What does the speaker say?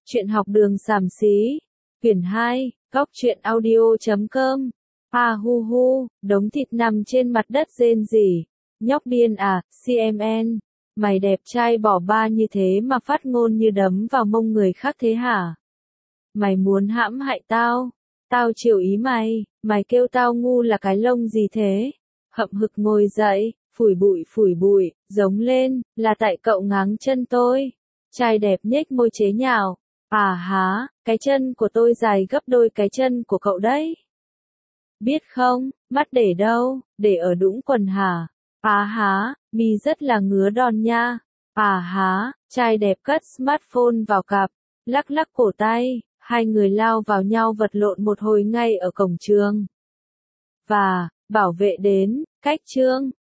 Chuyện học đường xàm xí. Quyển 2, góc truyện audio.com. À hu hu, đống thịt nằm trên mặt đất rên rỉ. Nhóc điên à, CMN. Mày đẹp trai bỏ ba như thế mà phát ngôn như đấm vào mông người khác thế hả? Mày muốn hãm hại tao? Tao chiều ý mày, mày kêu tao ngu là cái lông gì thế? Hậm hực ngồi dậy, phủi bụi, giống lên, là tại cậu ngáng chân tôi. Trai đẹp nhếch môi chế nhạo. À há, cái chân của tôi dài gấp đôi cái chân của cậu đấy. Biết không, mắt để đâu, để ở đũng quần hả? À há, mi rất là ngứa đòn nha. À há, trai đẹp cất smartphone vào cặp, lắc lắc cổ tay, hai người lao vào nhau vật lộn một hồi ngay ở cổng trường. Và, bảo vệ đến, cách trương.